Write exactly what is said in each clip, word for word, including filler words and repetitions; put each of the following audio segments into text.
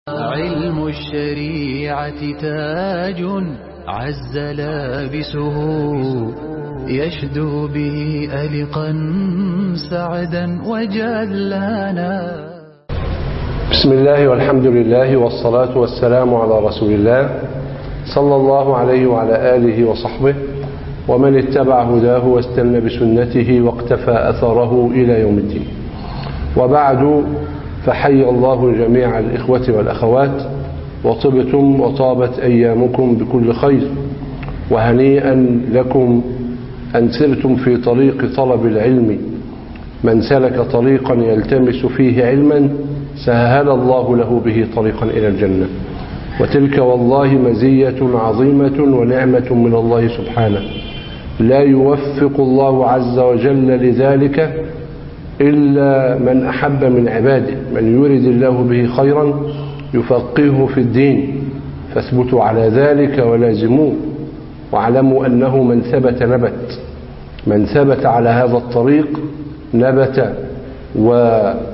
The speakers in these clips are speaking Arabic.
علم الشريعة تاج عز لابسه يشدو به ألقا سعدا وجلانا. بسم الله والحمد لله والصلاة والسلام على رسول الله صلى الله عليه وعلى آله وصحبه ومن اتبع هداه واستنى بسنته واقتفى أثره إلى يوم الدين. وبعد، فحي الله جميع الإخوة والأخوات وطبتم وطابت أيامكم بكل خير، وهنيئا لكم أن سرتم في طريق طلب العلم. من سلك طريقا يلتمس فيه علما سهل الله له به طريقا إلى الجنة، وتلك والله مزية عظيمة ونعمة من الله سبحانه، لا يوفق الله عز وجل لذلك إلا من أحب من عباده. من يرد الله به خيرا يفقهه في الدين، فاثبتوا على ذلك ولازموه، واعلموا أنه من ثبت نبت، من ثبت على هذا الطريق نبت وأورث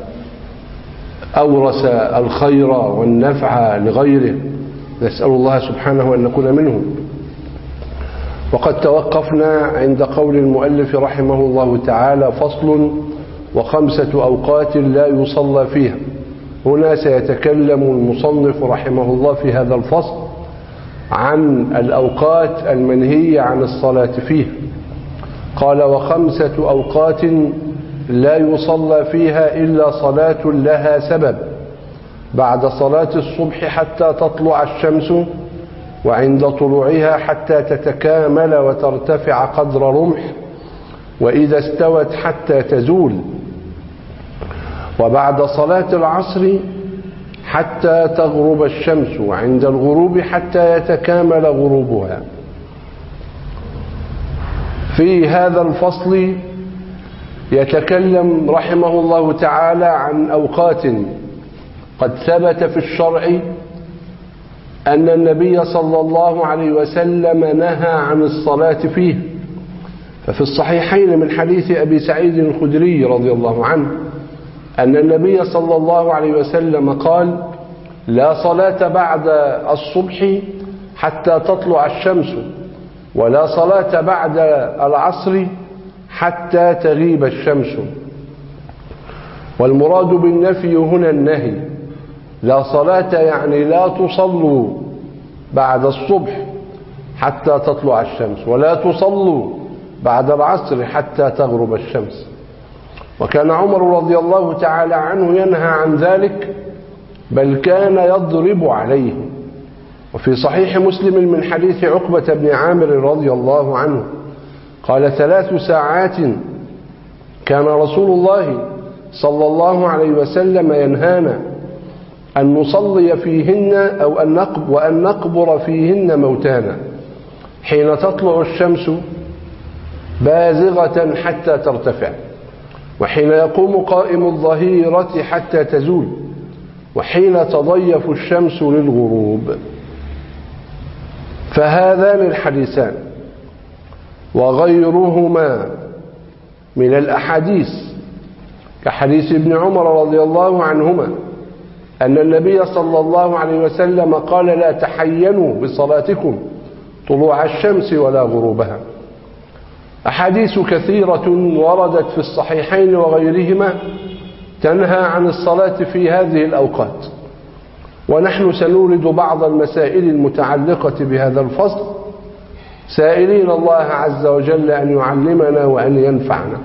الخير والنفع لغيره. نسأل الله سبحانه أن نكون منهم. وقد توقفنا عند قول المؤلف رحمه الله تعالى: فصل وخمسة أوقات لا يصلى فيها. هنا سيتكلم المصنف رحمه الله في هذا الفصل عن الأوقات المنهية عن الصلاة فيها. قال: وخمسة أوقات لا يصلى فيها إلا صلاة لها سبب: بعد صلاة الصبح حتى تطلع الشمس، وعند طلوعها حتى تتكامل وترتفع قدر رمح، وإذا استوت حتى تزول، وبعد صلاة العصر حتى تغرب الشمس، وعند الغروب حتى يتكامل غروبها. في هذا الفصل يتكلم رحمه الله تعالى عن أوقات قد ثبت في الشرع أن النبي صلى الله عليه وسلم نهى عن الصلاة فيه. ففي الصحيحين من حديث أبي سعيد الخدري رضي الله عنه أن النبي صلى الله عليه وسلم قال: لا صلاة بعد الصبح حتى تطلع الشمس، ولا صلاة بعد العصر حتى تغيب الشمس. والمراد بالنفي هنا النهي. لا صلاة يعني لا تصلوا بعد الصبح حتى تطلع الشمس، ولا تصلوا بعد العصر حتى تغرب الشمس. وكان عمر رضي الله تعالى عنه ينهى عن ذلك، بل كان يضرب عليه. وفي صحيح مسلم من حديث عقبة بن عامر رضي الله عنه قال: ثلاث ساعات كان رسول الله صلى الله عليه وسلم ينهانا أن نصلي فيهن أو أن نقبر وأن نقبر فيهن موتانا: حين تطلع الشمس بازغة حتى ترتفع، وحين يقوم قائم الظهيرة حتى تزول، وحين تضيف الشمس للغروب. فهذان الحديثان وغيرهما من الأحاديث كحديث ابن عمر رضي الله عنهما أن النبي صلى الله عليه وسلم قال: لا تحينوا بصلاتكم طلوع الشمس ولا غروبها. أحاديث كثيرة وردت في الصحيحين وغيرهما تنهى عن الصلاة في هذه الأوقات، ونحن سنورد بعض المسائل المتعلقة بهذا الفصل، سائلين الله عز وجل أن يعلمنا وأن ينفعنا.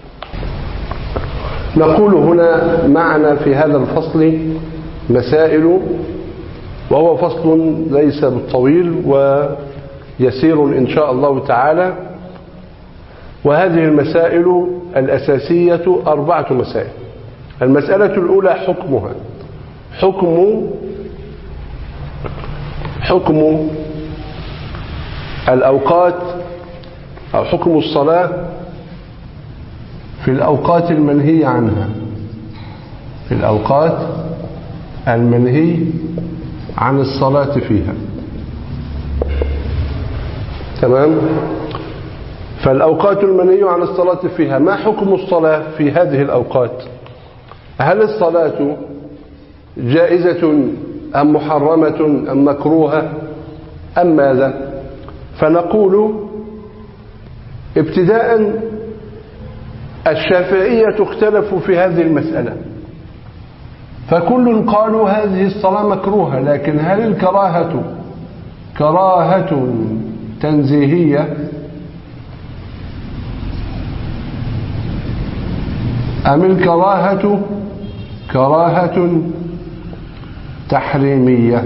نقول هنا معنا في هذا الفصل مسائل، وهو فصل ليس بالطويل ويسير إن شاء الله تعالى. وهذه المسائل الأساسية أربعة مسائل. المسألة الأولى حكمها، حكم حكم الأوقات أو حكم الصلاة في الأوقات المنهي عنها، في الأوقات المنهي عن الصلاة فيها. تمام؟ فالأوقات المنهي عن الصلاة فيها، ما حكم الصلاة في هذه الأوقات؟ هل الصلاة جائزة أم محرمة أم مكروهة أم ماذا؟ فنقول ابتداء الشافعية اختلفوا في هذه المسألة، فكل قالوا هذه الصلاة مكروهة، لكن هل الكراهة كراهة تنزيهية أم الكراهة كراهة تحريمية؟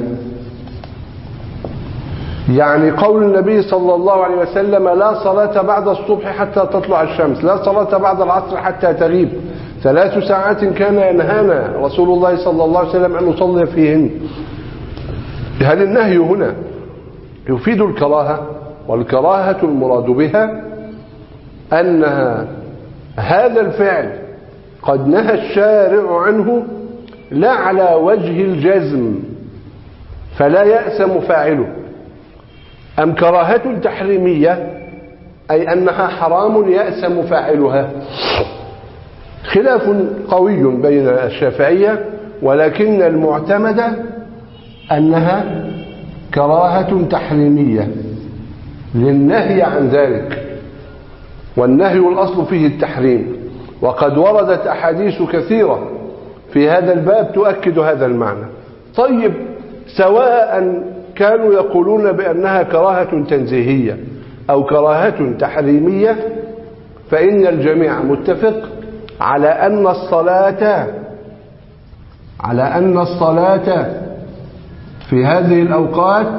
يعني قول النبي صلى الله عليه وسلم لا صلاة بعد الصبح حتى تطلع الشمس، لا صلاة بعد العصر حتى تغيب، ثلاث ساعات كان ينهانا رسول الله صلى الله عليه وسلم أن نصلي فيهن. هل النهي هنا يفيد الكراهة؟ والكراهة المراد بها أنها هذا الفعل قد نهى الشارع عنه لا على وجه الجزم فلا يأسم فاعله، أم كراهة تحريمية أي أنها حرام يأسم فاعلها. خلاف قوي بين الشافعية، ولكن المعتمد أنها كراهة تحريمية للنهي عن ذلك، والنهي الأصل فيه التحريم، وقد وردت أحاديث كثيرة في هذا الباب تؤكد هذا المعنى. طيب، سواء كانوا يقولون بأنها كراهة تنزيهية أو كراهة تحريمية، فإن الجميع متفق على أن الصلاة على أن الصلاة في هذه الأوقات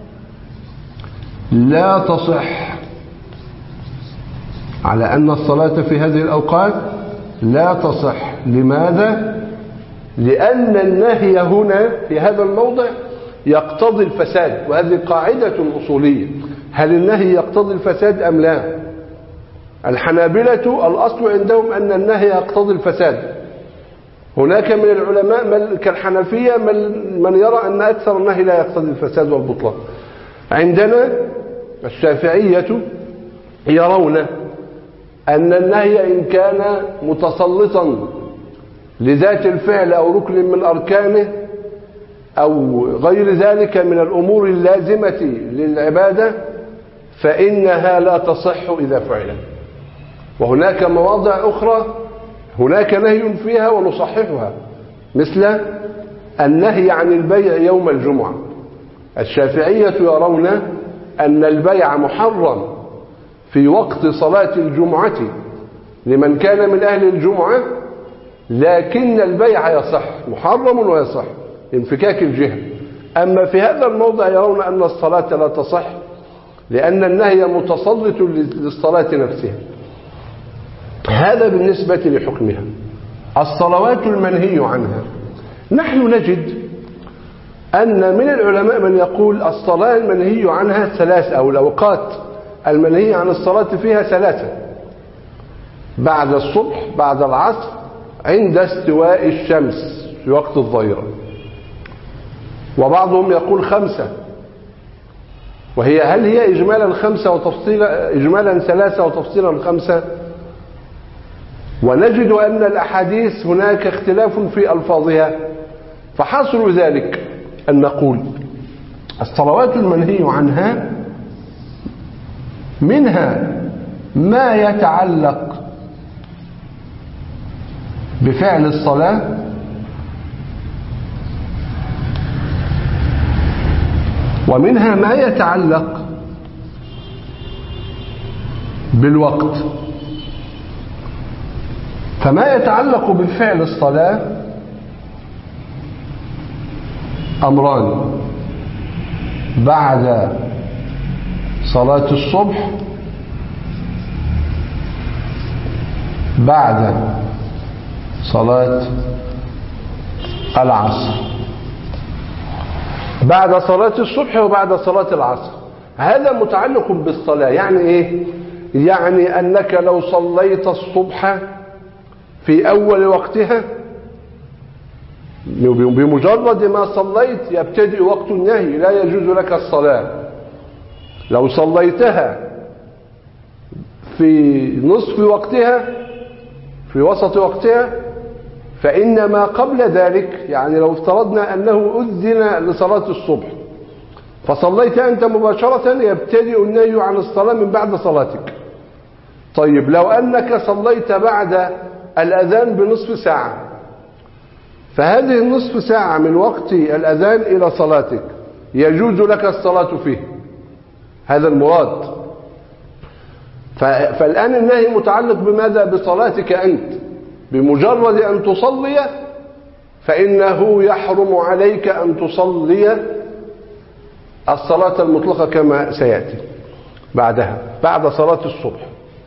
لا تصح على أن الصلاة في هذه الأوقات لا تصح. لماذا؟ لأن النهي هنا في هذا الموضع يقتضي الفساد، وهذه قاعدة أصولية. هل النهي يقتضي الفساد أم لا؟ الحنابلة الأصل عندهم أن النهي يقتضي الفساد. هناك من العلماء كالحنفية من يرى أن أكثر النهي لا يقتضي الفساد والبطلان. عندنا الشافعية يرون أن النهي إن كان متسلطا لذات الفعل أو ركن من أركانه أو غير ذلك من الأمور اللازمة للعبادة فإنها لا تصح إذا فعلت. وهناك مواضع أخرى هناك نهي فيها ونصححها، مثل النهي عن البيع يوم الجمعة. الشافعية يرون أن البيع محرم في وقت صلاة الجمعة لمن كان من أهل الجمعة، لكن البيع يصح، محرم ويصح انفكاك الجهة. أما في هذا الموضع يرون أن الصلاة لا تصح لأن النهي متسلط للصلاة نفسها. هذا بالنسبة لحكمها. الصلوات المنهي عنها، نحن نجد أن من العلماء من يقول الصلاة المنهي عنها ثلاث، أو الأوقات المنهي عن الصلاة فيها ثلاثة: بعد الصبح، بعد العصر، عند استواء الشمس في وقت الظهيرة. وبعضهم يقول خمسة، وهي هل هي إجمالا خمسة وتفصيلا إجمالا ثلاثة وتفصيلا خمسة؟ ونجد أن الأحاديث هناك اختلاف في ألفاظها. فحاصل ذلك أن نقول الصلوات المنهي عنها منها ما يتعلق بفعل الصلاة، ومنها ما يتعلق بالوقت. فما يتعلق بفعل الصلاة أمران: بعد صلاة الصبح، بعد صلاة العصر. بعد صلاة الصبح وبعد صلاة العصر، هذا متعلق بالصلاة. يعني إيه؟ يعني أنك لو صليت الصبح في أول وقتها، بمجرد ما صليت يبتدئ وقت النهي، لا يجوز لك الصلاة. لو صليتها في نصف وقتها، في وسط وقتها، فإن ما قبل ذلك، يعني لو افترضنا أنه أذن لصلاة الصبح فصليت أنت مباشرة، يبتدئ النهي عن الصلاة من بعد صلاتك. طيب لو أنك صليت بعد الأذان بنصف ساعة، فهذه النصف ساعة من وقت الأذان إلى صلاتك يجوز لك الصلاة فيه، هذا المراد. فالآن النهي متعلق بماذا؟ بصلاتك أنت. بمجرد أن تصلي فإنه يحرم عليك أن تصلي الصلاة المطلقة كما سيأتي بعدها، بعد صلاة الصبح.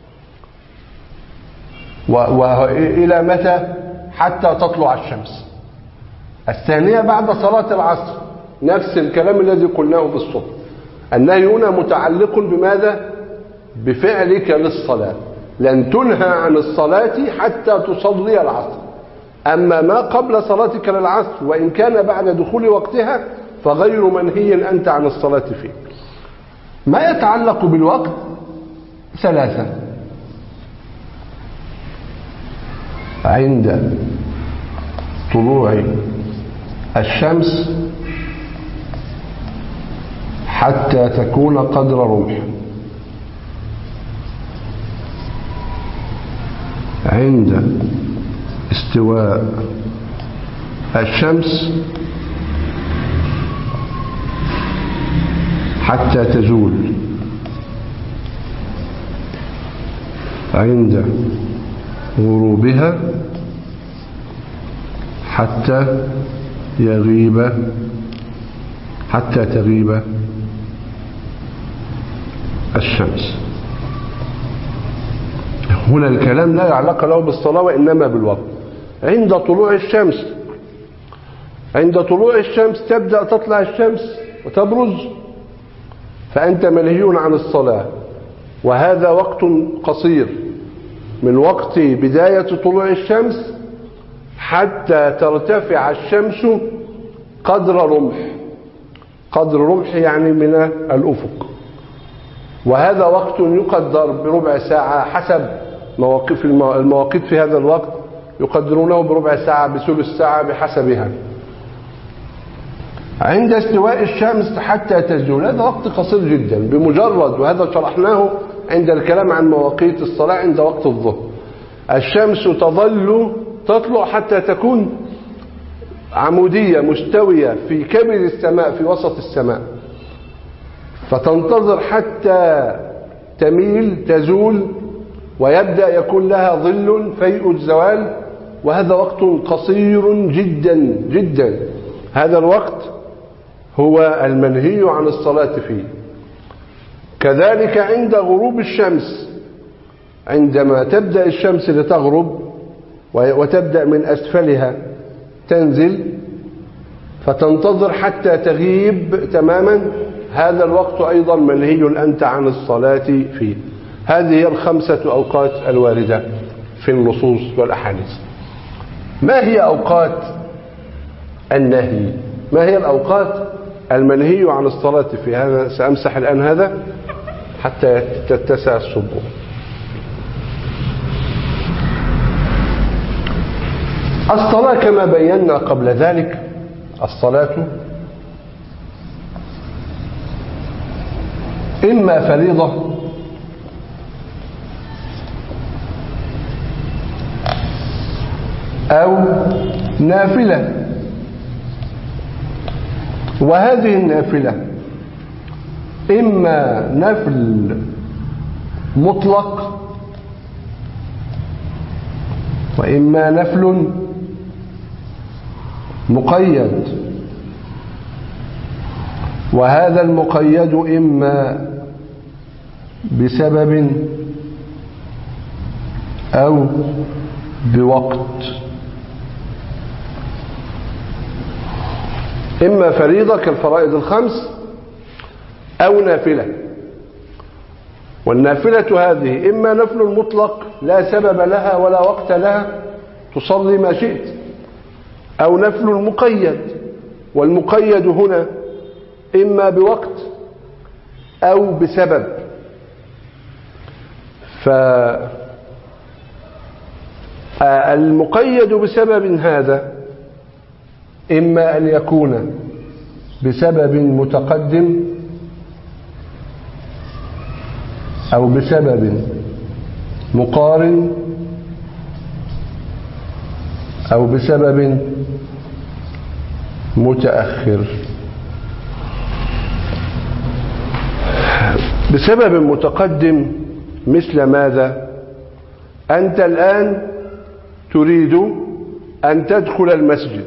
وإلى متى؟ حتى تطلع الشمس. الثانية بعد صلاة العصر، نفس الكلام الذي قلناه بالصبح. النهي هنا متعلق بماذا؟ بفعلك للصلاة. لن تنهى عن الصلاة حتى تصلي العصر. أما ما قبل صلاتك للعصر وإن كان بعد دخول وقتها فغير منهي أنت عن الصلاة فيه. ما يتعلق بالوقت ثلاثة: عند طلوع الشمس حتى تكون قدر رمح، عند استواء الشمس حتى تزول، عند غروبها حتى يغيب حتى تغيب الشمس. هنا الكلام لا يعلق له بالصلاة وإنما بالوقت. عند طلوع الشمس، عند طلوع الشمس تبدأ تطلع الشمس وتبرز، فأنت منهي عن الصلاة، وهذا وقت قصير من وقت بداية طلوع الشمس حتى ترتفع الشمس قدر رمح. قدر رمح يعني من الأفق، وهذا وقت يقدر بربع ساعة حسب مواقف المواقيت في هذا الوقت، يقدرونه بربع ساعة بثلث ساعة بحسبها. عند استواء الشمس حتى تزول، هذا وقت قصير جدا بمجرد، وهذا شرحناه عند الكلام عن مواقيت الصلاة عند وقت الظهر. الشمس تظل تطلع حتى تكون عمودية مستوية في كبد السماء في وسط السماء، فتنتظر حتى تميل تزول ويبدأ يكون لها ظل فيء الزوال، وهذا وقت قصير جدا جدا. هذا الوقت هو المنهي عن الصلاة فيه. كذلك عند غروب الشمس، عندما تبدأ الشمس لتغرب وتبدأ من أسفلها تنزل فتنتظر حتى تغيب تماما، هذا الوقت أيضا منهي أنت عن الصلاة فيه. هذه هي الخمسة أوقات الواردة في النصوص والأحاديث. ما هي أوقات النهي؟ ما هي الأوقات المنهي عن الصلاة فيها؟ أنا سأمسح الآن هذا حتى تتسع الصبح. الصلاة كما بينا قبل ذلك، الصلاة إما فريضة أو نافلة، وهذه النافلة إما نفل مطلق وإما نفل مقيد، وهذا المقيد إما بسبب أو بوقت. إما فريضة كالفرائض الخمس أو نافلة. والنافلة هذه إما نفل مطلق لا سبب لها ولا وقت لها تصلي ما شئت، أو نفل مقيد، والمقيد هنا إما بوقت أو بسبب. ف... المقيد بسبب هذا إما أن يكون بسبب متقدم أو بسبب مقارن أو بسبب متأخر. بسبب متقدم مثل ماذا؟ أنت الآن تريد أن تدخل المسجد،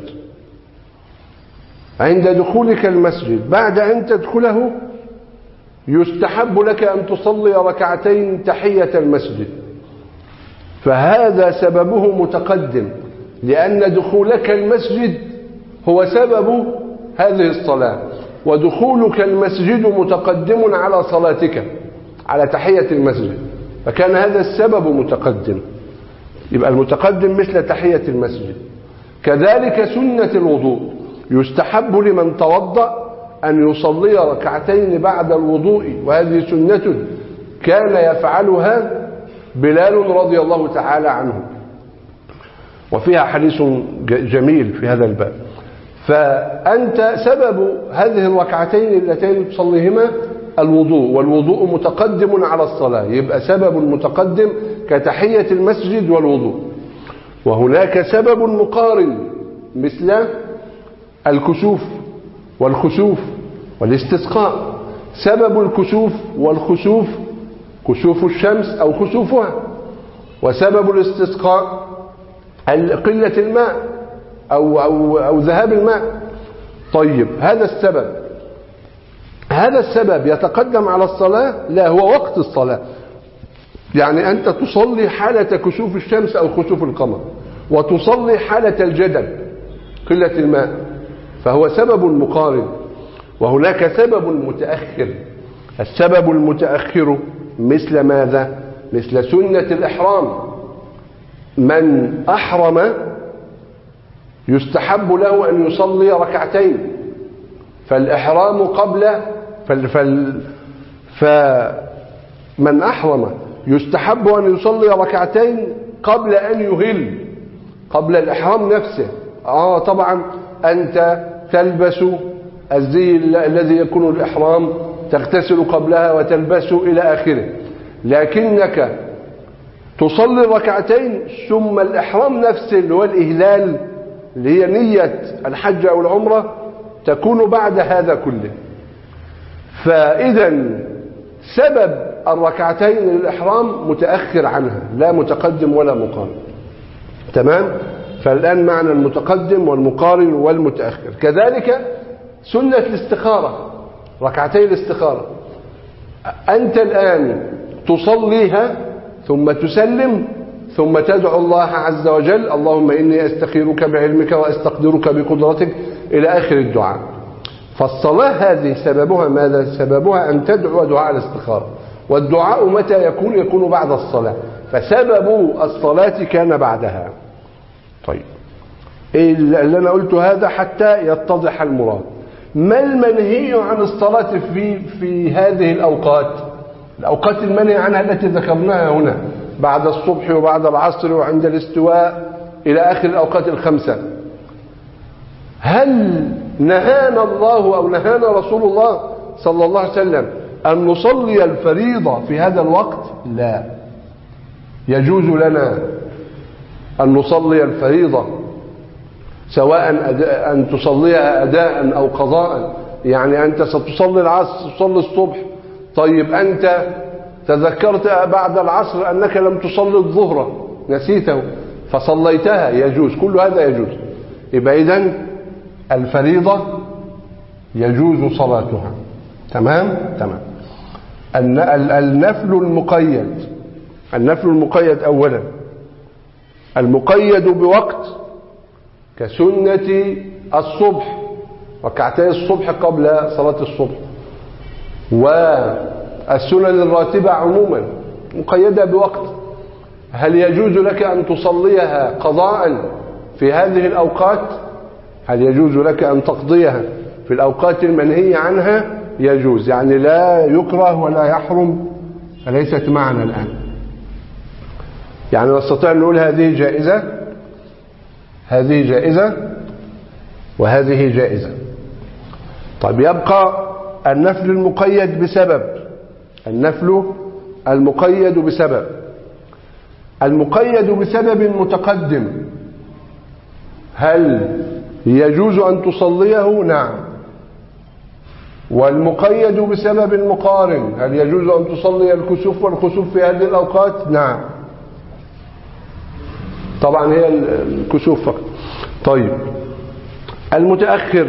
عند دخولك المسجد بعد أن تدخله يستحب لك أن تصلي ركعتين تحية المسجد، فهذا سببه متقدم، لأن دخولك المسجد هو سبب هذه الصلاة، ودخولك المسجد متقدم على صلاتك، على تحية المسجد، فكان هذا السبب متقدم. يبقى المتقدم مثل تحية المسجد. كذلك سنة الوضوء، يستحب لمن توضأ أن يصلي ركعتين بعد الوضوء، وهذه سنة كان يفعلها بلال رضي الله تعالى عنه، وفيها حديث جميل في هذا الباب. فأنت سبب هذه الركعتين اللتين تصليهما الوضوء، والوضوء متقدم على الصلاة، يبقى سبب متقدم كتحية المسجد والوضوء. وهناك سبب مقارن مثل الكسوف والخسوف والاستسقاء. سبب الكسوف والخسوف كسوف الشمس أو خسوفها، وسبب الاستسقاء قلة الماء أو, أو, أو ذهاب الماء. طيب هذا السبب هذا السبب يتقدم على الصلاة؟ لا، هو وقت الصلاة، يعني أنت تصلي حالة كسوف الشمس أو خسوف القمر، وتصلي حالة الجدب قلة الماء، فهو سبب مقارن. وهناك سبب متأخر. السبب المتأخر مثل ماذا؟ مثل سنة الإحرام. من أحرم يستحب له أن يصلي ركعتين، فالإحرام قبل فال فال فمن أحرم يستحب أن يصلي ركعتين قبل أن يهل، قبل الإحرام نفسه. آه طبعا أنت تلبس الزي الذي يكون الإحرام، تغتسل قبلها وتلبسه إلى آخره، لكنك تصلي ركعتين ثم الإحرام نفسه اللي هو الإهلال، اللي هي نية الحج أو العمرة، تكون بعد هذا كله. فإذا سبب الركعتين للإحرام متأخر عنها، لا متقدم ولا مقارن. تمام؟ فالآن معنى المتقدم والمقارن والمتأخر. كذلك سنة الاستخارة، ركعتي الاستخارة، أنت الآن تصليها ثم تسلم ثم تدعو الله عز وجل: اللهم إني أستخيرك بعلمك وأستقدرك بقدرتك، إلى آخر الدعاء. فالصلاة هذه سببها ماذا؟ سببها أن تدعو دعاء الاستخارة، والدعاء متى يكون؟ يكون بعد الصلاة، فسبب الصلاة كان بعدها. طيب اللي أنا قلت هذا حتى يتضح المراد. ما المنهي عن الصلاة في في هذه الأوقات؟ الأوقات المنهي عنها التي ذكرناها هنا، بعد الصبح وبعد العصر وعند الاستواء إلى آخر الأوقات الخمسة. هل نهانا الله أو نهانا رسول الله صلى الله عليه وسلم أن نصلي الفريضة في هذا الوقت؟ لا، يجوز لنا أن نصلي الفريضة سواء أن تصليها أداء أو قضاء. يعني أنت ستصلي العصر، تصلي الصبح، طيب أنت تذكرت بعد العصر أنك لم تصلي الظهر، نسيته فصليتها، يجوز، كل هذا يجوز. يبقى إذن الفريضة يجوز صلاتها. تمام؟ تمام. النفل المقيد، النفل المقيد أولا المقيد بوقت كسنة الصبح، ركعتي الصبح قبل صلاة الصبح، والسنن الراتبة عموما مقيدة بوقت. هل يجوز لك أن تصليها قضاء في هذه الأوقات؟ هل يجوز لك أن تقضيها في الأوقات المنهي عنها؟ يجوز، يعني لا يكره ولا يحرم، فليست معنا الآن. يعني نستطيع أن نقول هذه جائزة، هذه جائزة، وهذه جائزة. طيب يبقى النفل المقيد بسبب، النفل المقيد بسبب. المقيد بسبب متقدم، هل يجوز أن تصليه؟ نعم. والمقيد بسبب مقارن، هل يجوز أن تصلي الكسوف والخسوف في هذه الأوقات؟ نعم. طبعا هي الكسوف فقط. طيب المتأخر،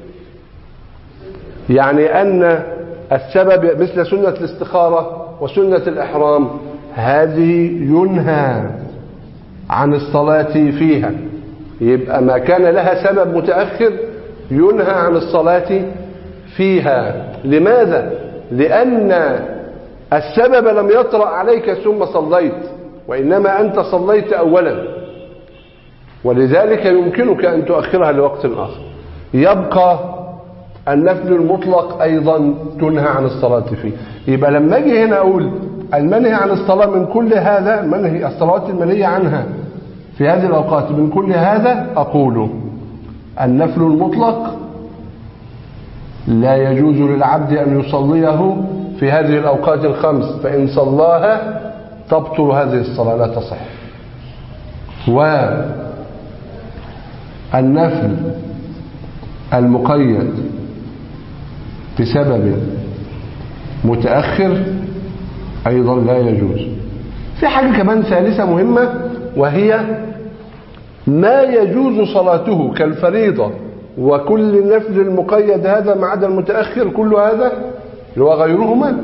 يعني أن السبب مثل سنة الاستخارة وسنة الإحرام هذه ينهى عن الصلاة فيها، يبقى ما كان لها سبب متأخر ينهى عن الصلاة فيها. لماذا؟ لأن السبب لم يطرأ عليك ثم صليت، وإنما أنت صليت أولا، ولذلك يمكنك أن تؤخرها لوقت آخر. يبقى النفل المطلق أيضا تنهى عن الصلاة فيه. يبقى لما أجي هنا أقول المنهي عن الصلاة من كل هذا، منهي الصلوات المنهية عنها في هذه الأوقات من كل هذا، أقول النفل المطلق لا يجوز للعبد أن يصليه في هذه الأوقات الخمس، فإن صلاها تبطل هذه الصلاة، لا تصح. والنفل المقيد بسبب متأخر أيضا لا يجوز. في حاجة كمان ثالثة مهمة، وهي ما يجوز صلاته كالفريضة وكل النفل المقيد هذا ما عدا المتأخر، كل هذا اللي هو غيرهما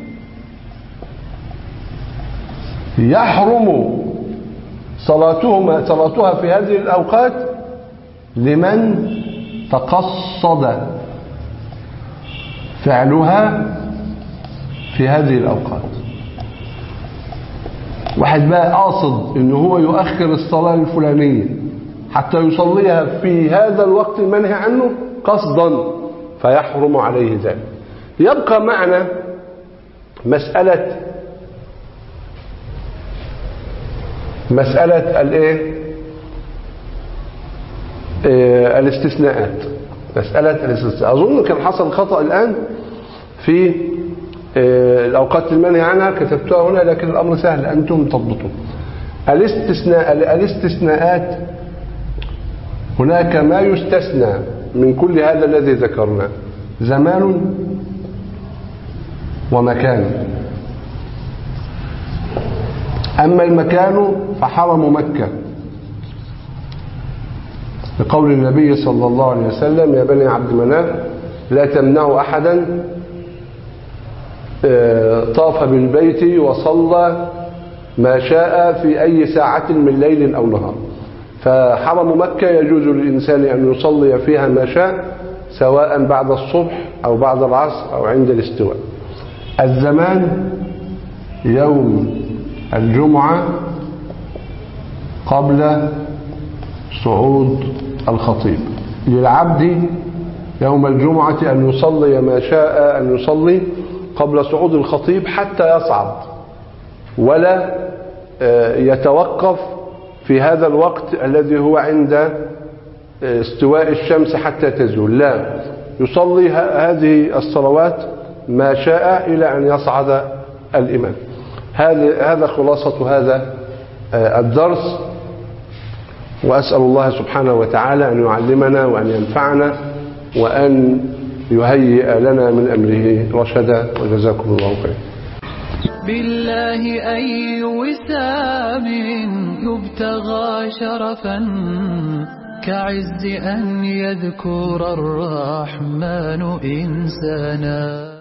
يحرم صلاتهما صلاتها في هذه الأوقات لمن تقصد فعلها في هذه الأوقات. واحد بقى قاصد إنه هو يؤخر الصلاة الفلانية حتى يصليها في هذا الوقت المنهي عنه قصدا، فيحرم عليه ذلك. يبقى معنا مسألة مسألة الايه اه الاستثناءات. مسألة الاستثناء أظن كان حصل خطأ الآن في اه الأوقات المنهي عنها، كتبتها هنا لكن الأمر سهل أنتم تضبطون. الاستثناء الاستثناءات هناك ما يستثنى من كل هذا الذي ذكرناه: زمان ومكان. أما المكان فحرم مكة، بقول النبي صلى الله عليه وسلم: يا بني عبد مناف لا تمنعوا أحدا طاف بالبيت وصلى ما شاء في أي ساعة من ليل أو نهار. فحرم مكة يجوز للإنسان أن يصلي فيها ما شاء، سواء بعد الصبح أو بعد العصر أو عند الاستواء. الزمان يوم الجمعة قبل صعود الخطيب، للعبد يوم الجمعة أن يصلي ما شاء أن يصلي قبل صعود الخطيب حتى يصعد، ولا يتوقف في هذا الوقت الذي هو عند استواء الشمس حتى تزول، لا، يصلي هذه الصلوات ما شاء إلى أن يصعد الإمام. هذا خلاصة هذا الدرس، وأسأل الله سبحانه وتعالى أن يعلمنا وأن ينفعنا وأن يهيئ لنا من أمره رشدا، وجزاكم الله خيرا. بالله أي وسام يبتغى شرفا كعز أن يذكر الرحمن إنسانا.